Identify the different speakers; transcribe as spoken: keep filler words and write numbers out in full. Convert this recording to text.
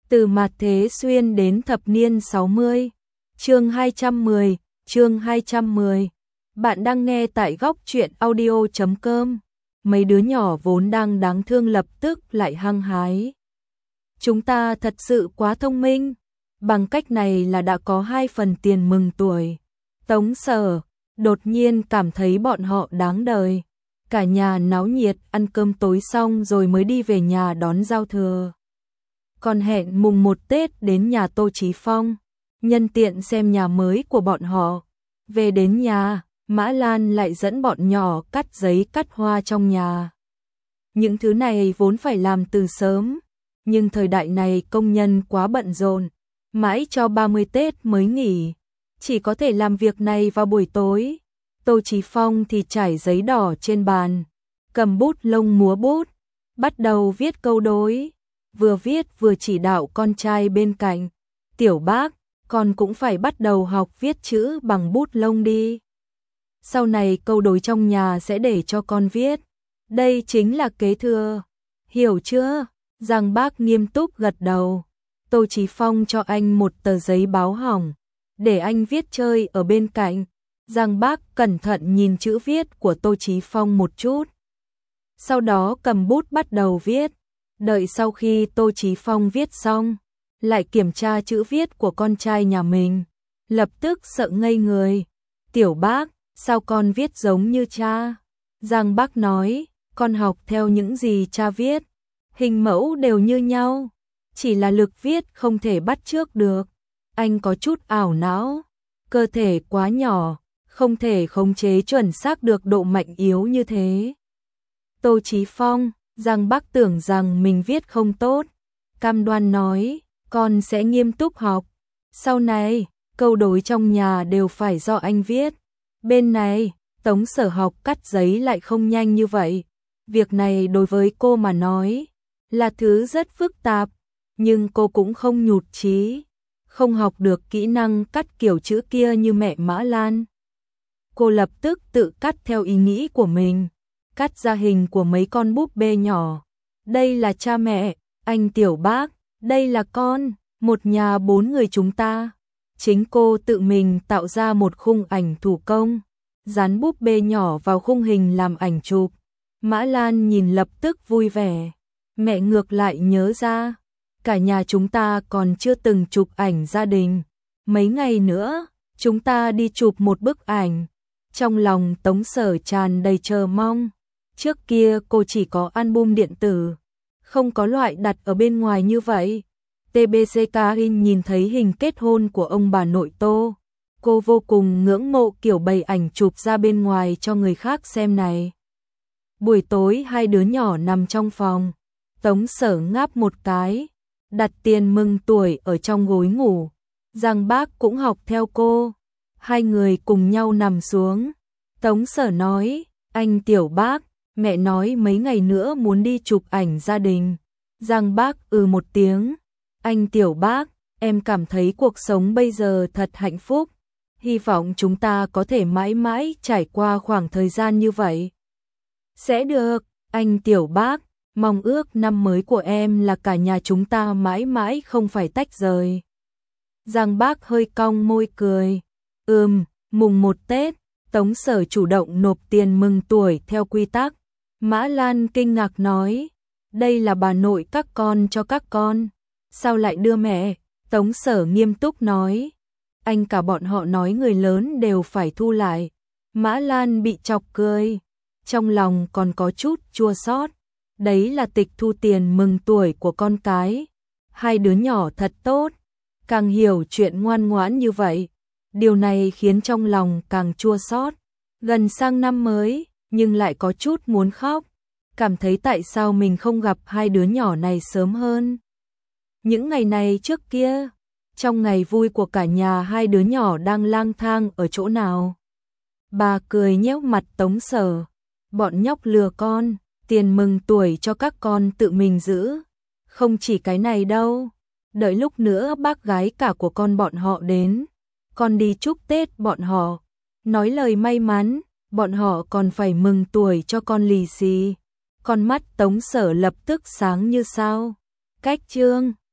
Speaker 1: Từ mạt thế xuyên đến thập niên sáu mươi. Chương hai trăm mười, chương hai trăm mười. Bạn đang nghe tại góc truyện audio chấm com. Mấy đứa nhỏ vốn đang đáng thương lập tức lại hăng hái. Chúng ta thật sự quá thông minh. Bằng cách này là đã có hai phần tiền mừng tuổi. Tống Sở đột nhiên cảm thấy bọn họ đáng đời. Cả nhà náo nhiệt ăn cơm tối xong rồi mới đi về nhà đón giao thừa. Còn hẹn mùng một Tết đến nhà Tô Chí Phong, nhân tiện xem nhà mới của bọn họ. Về đến nhà, Mã Lan lại dẫn bọn nhỏ cắt giấy cắt hoa trong nhà. Những thứ này vốn phải làm từ sớm, nhưng thời đại này công nhân quá bận rộn, mãi cho ba mươi Tết mới nghỉ, chỉ có thể làm việc này vào buổi tối. Tô Chí Phong thì trải giấy đỏ trên bàn, cầm bút lông múa bút, bắt đầu viết câu đối. Vừa viết vừa chỉ đạo con trai bên cạnh, "Tiểu Bác, con cũng phải bắt đầu học viết chữ bằng bút lông đi. Sau này câu đối trong nhà sẽ để cho con viết. Đây chính là kế thừa. Hiểu chưa?" Giang Bác nghiêm túc gật đầu. Tô Chí Phong cho anh một tờ giấy báo hỏng, để anh viết chơi ở bên cạnh. Giang Bác cẩn thận nhìn chữ viết của Tô Chí Phong một chút. Sau đó cầm bút bắt đầu viết. Đợi sau khi Tô Chí Phong viết xong, lại kiểm tra chữ viết của con trai nhà mình, lập tức sợ ngây người. "Tiểu Bác, sao con viết giống như cha?" Giang Bác nói, "Con học theo những gì cha viết, hình mẫu đều như nhau, chỉ là lực viết không thể bắt chước được." Anh có chút ảo não, cơ thể quá nhỏ, không thể khống chế chuẩn xác được độ mạnh yếu như thế. Tô Chí Phong, Giang Bác tưởng rằng mình viết không tốt, cam đoan nói, "Con sẽ nghiêm túc học. Sau này, câu đối trong nhà đều phải do anh viết." Bên này, Tống Sở học cắt giấy lại không nhanh như vậy. Việc này đối với cô mà nói là thứ rất phức tạp, nhưng cô cũng không nhụt chí, không học được kỹ năng cắt kiểu chữ kia như mẹ Mã Lan. Cô lập tức tự cắt theo ý nghĩ của mình, cắt ra hình của mấy con búp bê nhỏ. "Đây là cha mẹ, anh Tiểu Bác, đây là con, một nhà bốn người chúng ta." Chính cô tự mình tạo ra một khung ảnh thủ công, dán búp bê nhỏ vào khung hình làm ảnh chụp. Mã Lan nhìn lập tức vui vẻ. Mẹ ngược lại nhớ ra, cả nhà chúng ta còn chưa từng chụp ảnh gia đình. Mấy ngày nữa, chúng ta đi chụp một bức ảnh. Trong lòng Tống Sở tràn đầy chờ mong. Trước kia cô chỉ có album điện tử, không có loại đặt ở bên ngoài như vậy. tê bê xê Karin nhìn thấy hình kết hôn của ông bà nội Tô. Cô vô cùng ngưỡng mộ kiểu bày ảnh chụp ra bên ngoài cho người khác xem này. Buổi tối hai đứa nhỏ nằm trong phòng. Tống Sở ngáp một cái, đặt tiền mừng tuổi ở trong gối ngủ. Giang Bác cũng học theo cô. Hai người cùng nhau nằm xuống. Tống Sở nói, "Anh Tiểu Bác, mẹ nói mấy ngày nữa muốn đi chụp ảnh gia đình." Giang Bác ừ một tiếng. "Anh Tiểu Bác, em cảm thấy cuộc sống bây giờ thật hạnh phúc. Hy vọng chúng ta có thể mãi mãi trải qua khoảng thời gian như vậy." "Sẽ được, anh Tiểu Bác, mong ước năm mới của em là cả nhà chúng ta mãi mãi không phải tách rời." Giang Bác hơi cong môi cười. Ừm, mùng một Tết, Tống Sở chủ động nộp tiền mừng tuổi theo quy tắc. Mã Lan kinh ngạc nói, "Đây là bà nội các con cho các con, sao lại đưa mẹ?" Tống Sở nghiêm túc nói, "Anh cả bọn họ nói người lớn đều phải thu lại." Mã Lan bị chọc cười, trong lòng còn có chút chua xót. Đấy là tịch thu tiền mừng tuổi của con cái. Hai đứa nhỏ thật tốt, càng hiểu chuyện ngoan ngoãn như vậy. Điều này khiến trong lòng càng chua xót. Gần sang năm mới, nhưng lại có chút muốn khóc. Cảm thấy tại sao mình không gặp hai đứa nhỏ này sớm hơn. Những ngày này trước kia, trong ngày vui của cả nhà hai đứa nhỏ đang lang thang ở chỗ nào. Bà cười nhéo mặt Tống Sở. "Bọn nhóc lừa con, tiền mừng tuổi cho các con tự mình giữ. Không chỉ cái này đâu, đợi lúc nữa bác gái cả của con bọn họ đến, con đi chúc Tết bọn họ, nói lời may mắn, bọn họ còn phải mừng tuổi cho con lì xì." Con mắt Tống Sở lập tức sáng như sao. Cách chương